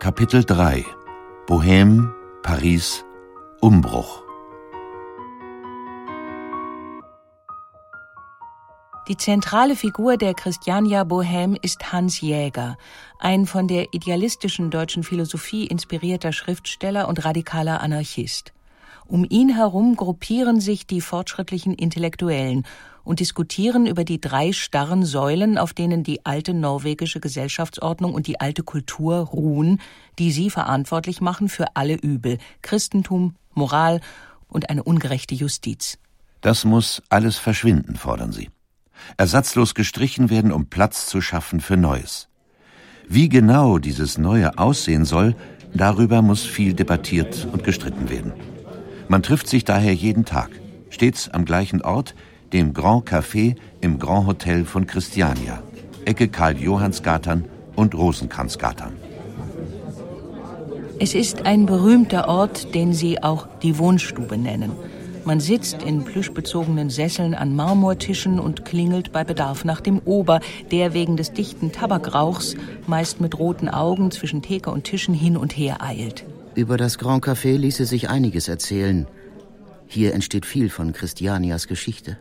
Kapitel 3 Bohème, Paris, Umbruch. Die zentrale Figur der Christiania Bohème ist Hans Jäger, ein von der idealistischen deutschen Philosophie inspirierter Schriftsteller und radikaler Anarchist. Um ihn herum gruppieren sich die fortschrittlichen Intellektuellen und diskutieren über die 3 starren Säulen, auf denen die alte norwegische Gesellschaftsordnung und die alte Kultur ruhen, die sie verantwortlich machen für alle Übel: Christentum, Moral und eine ungerechte Justiz. Das muss alles verschwinden, fordern sie. Ersatzlos gestrichen werden, um Platz zu schaffen für Neues. Wie genau dieses Neue aussehen soll, darüber muss viel debattiert und gestritten werden. Man trifft sich daher jeden Tag, stets am gleichen Ort, dem Grand Café im Grand Hotel von Christiania, Ecke Karl-Johanns-Gatan und Rosenkranz-Gatan. Es ist ein berühmter Ort, den sie auch die Wohnstube nennen. Man sitzt in plüschbezogenen Sesseln an Marmortischen und klingelt bei Bedarf nach dem Ober, der wegen des dichten Tabakrauchs meist mit roten Augen zwischen Theke und Tischen hin und her eilt. Über das Grand Café ließe sich einiges erzählen. Hier entsteht viel von Christianias Geschichte.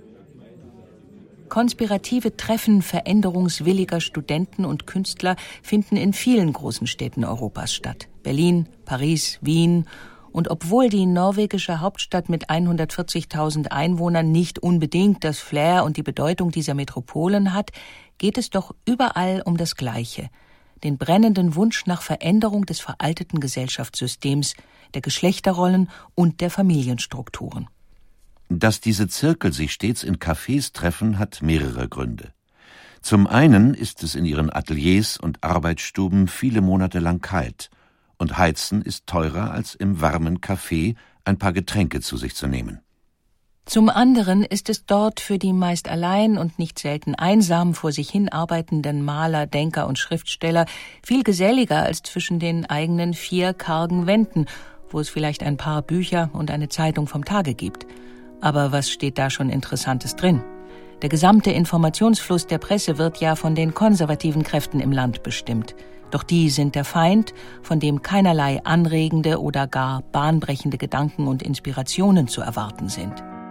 Konspirative Treffen veränderungswilliger Studenten und Künstler finden in vielen großen Städten Europas statt. Berlin, Paris, Wien. Und obwohl die norwegische Hauptstadt mit 140.000 Einwohnern nicht unbedingt das Flair und die Bedeutung dieser Metropolen hat, geht es doch überall um das Gleiche: den brennenden Wunsch nach Veränderung des veralteten Gesellschaftssystems, der Geschlechterrollen und der Familienstrukturen. Dass diese Zirkel sich stets in Cafés treffen, hat mehrere Gründe. Zum einen ist es in ihren Ateliers und Arbeitsstuben viele Monate lang kalt, und Heizen ist teurer, als im warmen Café ein paar Getränke zu sich zu nehmen. Zum anderen ist es dort für die meist allein und nicht selten einsam vor sich hin arbeitenden Maler, Denker und Schriftsteller viel geselliger als zwischen den eigenen 4 kargen Wänden, wo es vielleicht ein paar Bücher und eine Zeitung vom Tage gibt. Aber was steht da schon Interessantes drin? Der gesamte Informationsfluss der Presse wird ja von den konservativen Kräften im Land bestimmt. Doch die sind der Feind, von dem keinerlei anregende oder gar bahnbrechende Gedanken und Inspirationen zu erwarten sind.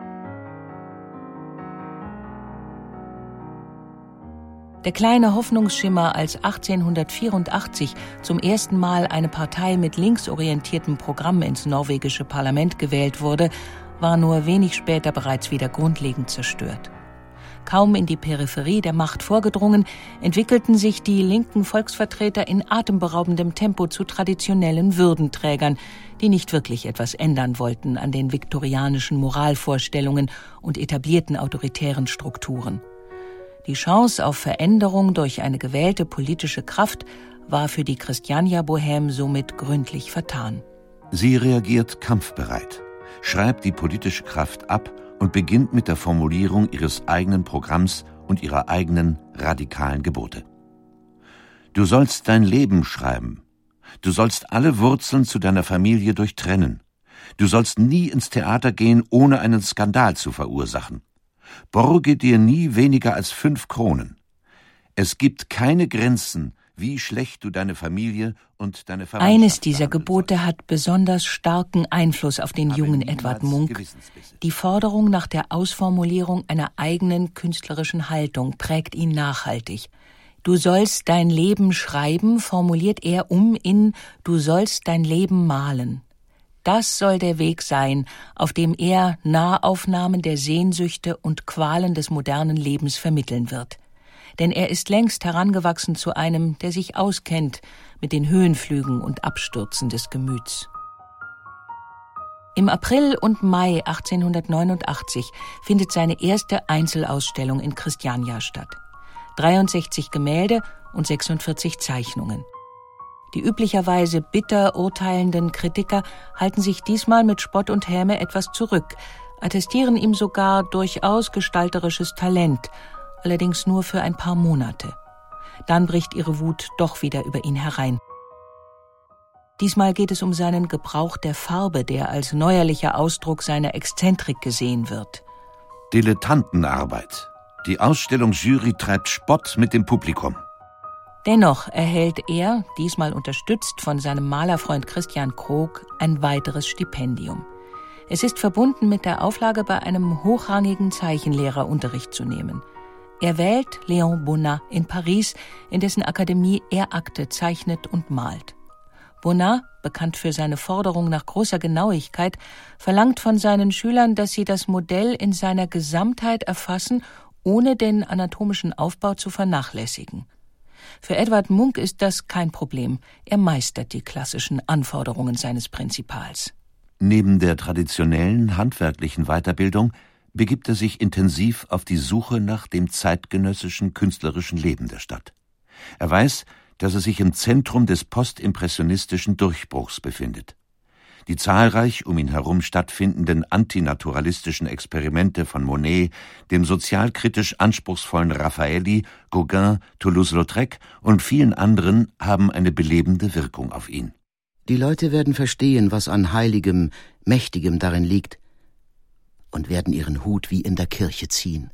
Der kleine Hoffnungsschimmer, als 1884 zum ersten Mal eine Partei mit linksorientiertem Programm ins norwegische Parlament gewählt wurde, war nur wenig später bereits wieder grundlegend zerstört. Kaum in die Peripherie der Macht vorgedrungen, entwickelten sich die linken Volksvertreter in atemberaubendem Tempo zu traditionellen Würdenträgern, die nicht wirklich etwas ändern wollten an den viktorianischen Moralvorstellungen und etablierten autoritären Strukturen. Die Chance auf Veränderung durch eine gewählte politische Kraft war für die Christiania Bohème somit gründlich vertan. Sie reagiert kampfbereit, schreibt die politische Kraft ab und beginnt mit der Formulierung ihres eigenen Programms und ihrer eigenen radikalen Gebote. Du sollst dein Leben schreiben. Du sollst alle Wurzeln zu deiner Familie durchtrennen. Du sollst nie ins Theater gehen, ohne einen Skandal zu verursachen. Borge dir nie weniger als 5 Kronen. Es gibt keine Grenzen, wie schlecht du deine Familie und deine Verwandtschaft. Eines dieser Gebote hat besonders starken Einfluss auf den jungen Edvard Munch. Die Forderung nach der Ausformulierung einer eigenen künstlerischen Haltung prägt ihn nachhaltig. Du sollst dein Leben schreiben, formuliert er um in Du sollst dein Leben malen. Das soll der Weg sein, auf dem er Nahaufnahmen der Sehnsüchte und Qualen des modernen Lebens vermitteln wird. Denn er ist längst herangewachsen zu einem, der sich auskennt mit den Höhenflügen und Abstürzen des Gemüts. Im April und Mai 1889 findet seine erste Einzelausstellung in Christiania statt. 63 Gemälde und 46 Zeichnungen. Die üblicherweise bitter urteilenden Kritiker halten sich diesmal mit Spott und Häme etwas zurück, attestieren ihm sogar durchaus gestalterisches Talent, allerdings nur für ein paar Monate. Dann bricht ihre Wut doch wieder über ihn herein. Diesmal geht es um seinen Gebrauch der Farbe, der als neuerlicher Ausdruck seiner Exzentrik gesehen wird. Dilettantenarbeit. Die Ausstellungsjury treibt Spott mit dem Publikum. Dennoch erhält er, diesmal unterstützt von seinem Malerfreund Christian Krog, ein weiteres Stipendium. Es ist verbunden mit der Auflage, bei einem hochrangigen Zeichenlehrer Unterricht zu nehmen. Er wählt Léon Bonnat in Paris, in dessen Akademie er Akte zeichnet und malt. Bonnat, bekannt für seine Forderung nach großer Genauigkeit, verlangt von seinen Schülern, dass sie das Modell in seiner Gesamtheit erfassen, ohne den anatomischen Aufbau zu vernachlässigen. Für Edvard Munch ist das kein Problem. Er meistert die klassischen Anforderungen seines Prinzipals. Neben der traditionellen handwerklichen Weiterbildung begibt er sich intensiv auf die Suche nach dem zeitgenössischen künstlerischen Leben der Stadt. Er weiß, dass er sich im Zentrum des postimpressionistischen Durchbruchs befindet. Die zahlreich um ihn herum stattfindenden antinaturalistischen Experimente von Monet, dem sozialkritisch anspruchsvollen Raffaelli, Gauguin, Toulouse-Lautrec und vielen anderen haben eine belebende Wirkung auf ihn. Die Leute werden verstehen, was an Heiligem, Mächtigem darin liegt, und werden ihren Hut wie in der Kirche ziehen.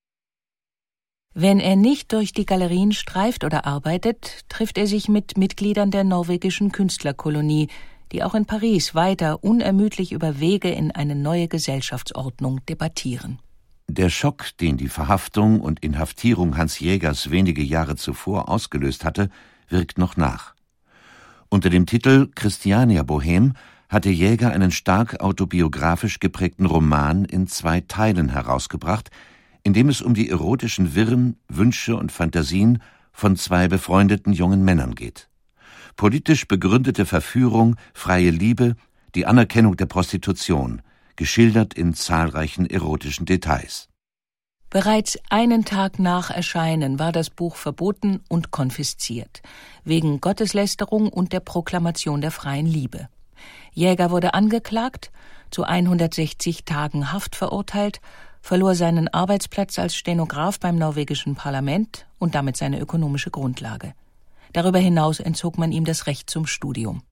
Wenn er nicht durch die Galerien streift oder arbeitet, trifft er sich mit Mitgliedern der norwegischen Künstlerkolonie, die auch in Paris weiter unermüdlich über Wege in eine neue Gesellschaftsordnung debattieren. Der Schock, den die Verhaftung und Inhaftierung Hans Jägers wenige Jahre zuvor ausgelöst hatte, wirkt noch nach. Unter dem Titel Christiania Bohem hatte Jäger einen stark autobiografisch geprägten Roman in 2 Teilen herausgebracht, in dem es um die erotischen Wirren, Wünsche und Fantasien von 2 befreundeten jungen Männern geht. Politisch begründete Verführung, freie Liebe, die Anerkennung der Prostitution, geschildert in zahlreichen erotischen Details. Bereits einen Tag nach Erscheinen war das Buch verboten und konfisziert, wegen Gotteslästerung und der Proklamation der freien Liebe. Jäger wurde angeklagt, zu 160 Tagen Haft verurteilt, verlor seinen Arbeitsplatz als Stenograf beim norwegischen Parlament und damit seine ökonomische Grundlage. Darüber hinaus entzog man ihm das Recht zum Studium.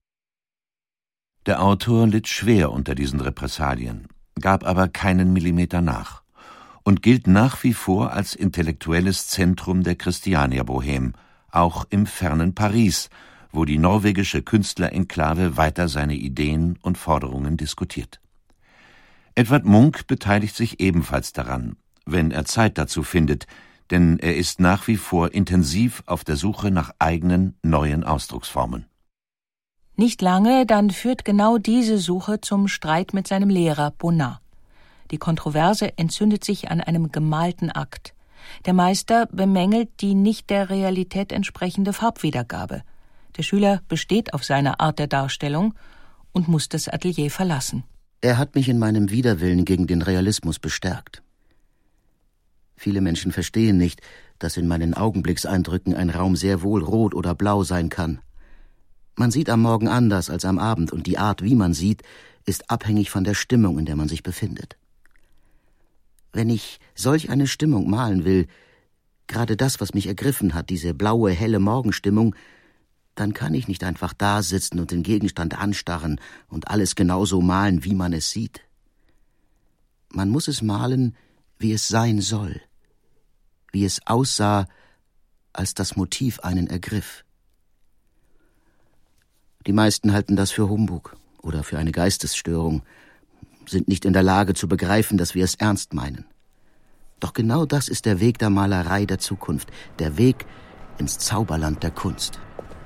Der Autor litt schwer unter diesen Repressalien, gab aber keinen Millimeter nach und gilt nach wie vor als intellektuelles Zentrum der Christiania Bohem, auch im fernen Paris, wo die norwegische Künstlerenklave weiter seine Ideen und Forderungen diskutiert. Edvard Munch beteiligt sich ebenfalls daran, wenn er Zeit dazu findet, denn er ist nach wie vor intensiv auf der Suche nach eigenen, neuen Ausdrucksformen. Nicht lange, dann führt genau diese Suche zum Streit mit seinem Lehrer Bonnat. Die Kontroverse entzündet sich an einem gemalten Akt. Der Meister bemängelt die nicht der Realität entsprechende Farbwiedergabe. Der Schüler besteht auf seine Art der Darstellung und muss das Atelier verlassen. Er hat mich in meinem Widerwillen gegen den Realismus bestärkt. Viele Menschen verstehen nicht, dass in meinen Augenblickseindrücken ein Raum sehr wohl rot oder blau sein kann. Man sieht am Morgen anders als am Abend, und die Art, wie man sieht, ist abhängig von der Stimmung, in der man sich befindet. Wenn ich solch eine Stimmung malen will, gerade das, was mich ergriffen hat, diese blaue, helle Morgenstimmung, dann kann ich nicht einfach da sitzen und den Gegenstand anstarren und alles genauso malen, wie man es sieht. Man muss es malen, wie es sein soll, wie es aussah, als das Motiv einen ergriff. Die meisten halten das für Humbug oder für eine Geistesstörung, sind nicht in der Lage zu begreifen, dass wir es ernst meinen. Doch genau das ist der Weg der Malerei der Zukunft, der Weg ins Zauberland der Kunst.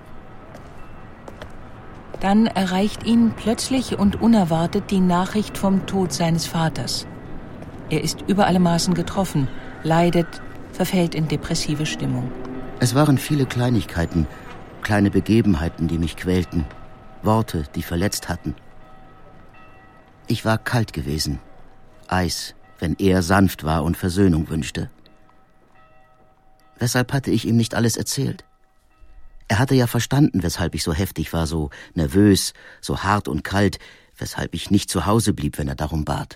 Dann erreicht ihn plötzlich und unerwartet die Nachricht vom Tod seines Vaters. Er ist über alle Maßen getroffen, leidet, verfällt in depressive Stimmung. Es waren viele Kleinigkeiten, kleine Begebenheiten, die mich quälten, Worte, die verletzt hatten. Ich war kalt gewesen, Eis, wenn er sanft war und Versöhnung wünschte. Weshalb hatte ich ihm nicht alles erzählt? Er hatte ja verstanden, weshalb ich so heftig war, so nervös, so hart und kalt, weshalb ich nicht zu Hause blieb, wenn er darum bat.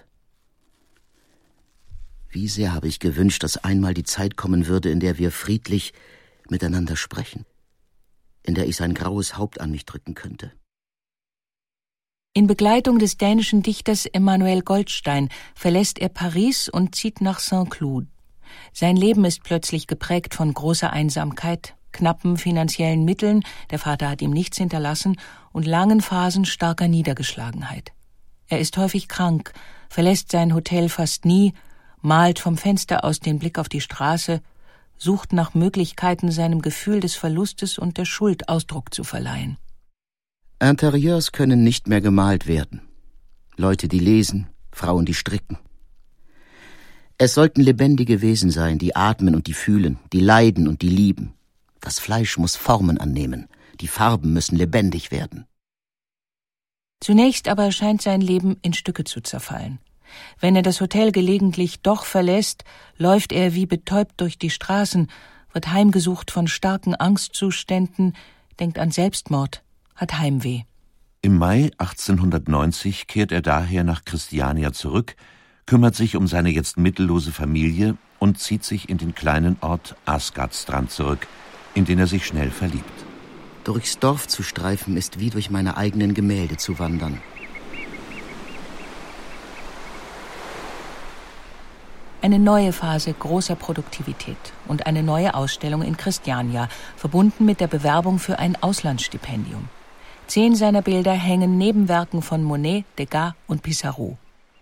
Wie sehr habe ich gewünscht, dass einmal die Zeit kommen würde, in der wir friedlich miteinander sprechen, in der ich sein graues Haupt an mich drücken könnte. In Begleitung des dänischen Dichters Emanuel Goldstein verlässt er Paris und zieht nach Saint-Cloud. Sein Leben ist plötzlich geprägt von großer Einsamkeit, knappen finanziellen Mitteln, der Vater hat ihm nichts hinterlassen, und langen Phasen starker Niedergeschlagenheit. Er ist häufig krank, verlässt sein Hotel fast nie, malt vom Fenster aus den Blick auf die Straße, sucht nach Möglichkeiten, seinem Gefühl des Verlustes und der Schuld Ausdruck zu verleihen. Interieurs können nicht mehr gemalt werden. Leute, die lesen, Frauen, die stricken. Es sollten lebendige Wesen sein, die atmen und die fühlen, die leiden und die lieben. Das Fleisch muss Formen annehmen, die Farben müssen lebendig werden. Zunächst aber scheint sein Leben in Stücke zu zerfallen. Wenn er das Hotel gelegentlich doch verlässt, läuft er wie betäubt durch die Straßen, wird heimgesucht von starken Angstzuständen, denkt an Selbstmord, hat Heimweh. Im Mai 1890 kehrt er daher nach Kristiania zurück, kümmert sich um seine jetzt mittellose Familie und zieht sich in den kleinen Ort Asgardstrand zurück, in den er sich schnell verliebt. Durchs Dorf zu streifen ist wie durch meine eigenen Gemälde zu wandern. Eine neue Phase großer Produktivität und eine neue Ausstellung in Kristiania, verbunden mit der Bewerbung für ein Auslandsstipendium. 10 seiner Bilder hängen neben Werken von Monet, Degas und Pissarro.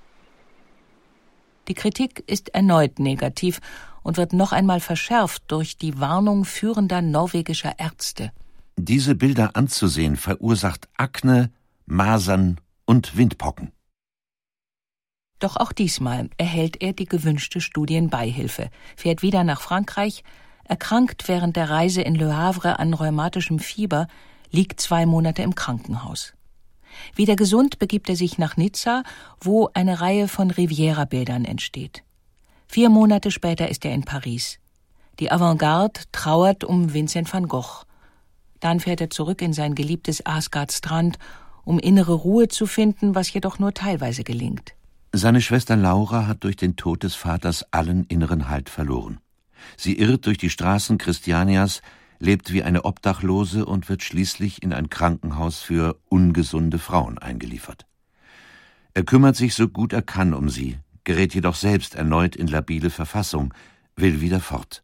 Die Kritik ist erneut negativ und wird noch einmal verschärft durch die Warnung führender norwegischer Ärzte. Diese Bilder anzusehen verursacht Akne, Masern und Windpocken. Doch auch diesmal erhält er die gewünschte Studienbeihilfe, fährt wieder nach Frankreich, erkrankt während der Reise in Le Havre an rheumatischem Fieber, liegt 2 Monate im Krankenhaus. Wieder gesund begibt er sich nach Nizza, wo eine Reihe von Riviera-Bildern entsteht. 4 Monate später ist er in Paris. Die Avantgarde trauert um Vincent van Gogh. Dann fährt er zurück in sein geliebtes Asgardstrand, um innere Ruhe zu finden, was jedoch nur teilweise gelingt. Seine Schwester Laura hat durch den Tod des Vaters allen inneren Halt verloren. Sie irrt durch die Straßen Kristianias, lebt wie eine Obdachlose und wird schließlich in ein Krankenhaus für ungesunde Frauen eingeliefert. Er kümmert sich so gut er kann um sie, gerät jedoch selbst erneut in labile Verfassung, will wieder fort.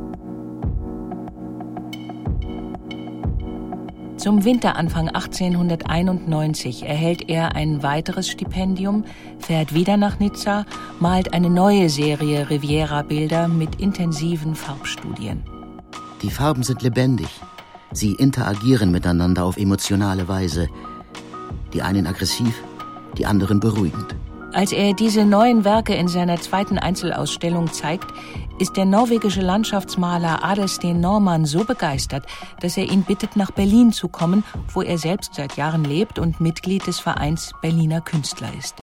Zum Winteranfang 1891 erhält er ein weiteres Stipendium, fährt wieder nach Nizza, malt eine neue Serie Riviera-Bilder mit intensiven Farbstudien. Die Farben sind lebendig. Sie interagieren miteinander auf emotionale Weise. Die einen aggressiv, die anderen beruhigend. Als er diese neuen Werke in seiner 2. Einzelausstellung zeigt, ist der norwegische Landschaftsmaler Adelsten Normann so begeistert, dass er ihn bittet, nach Berlin zu kommen, wo er selbst seit Jahren lebt und Mitglied des Vereins Berliner Künstler ist.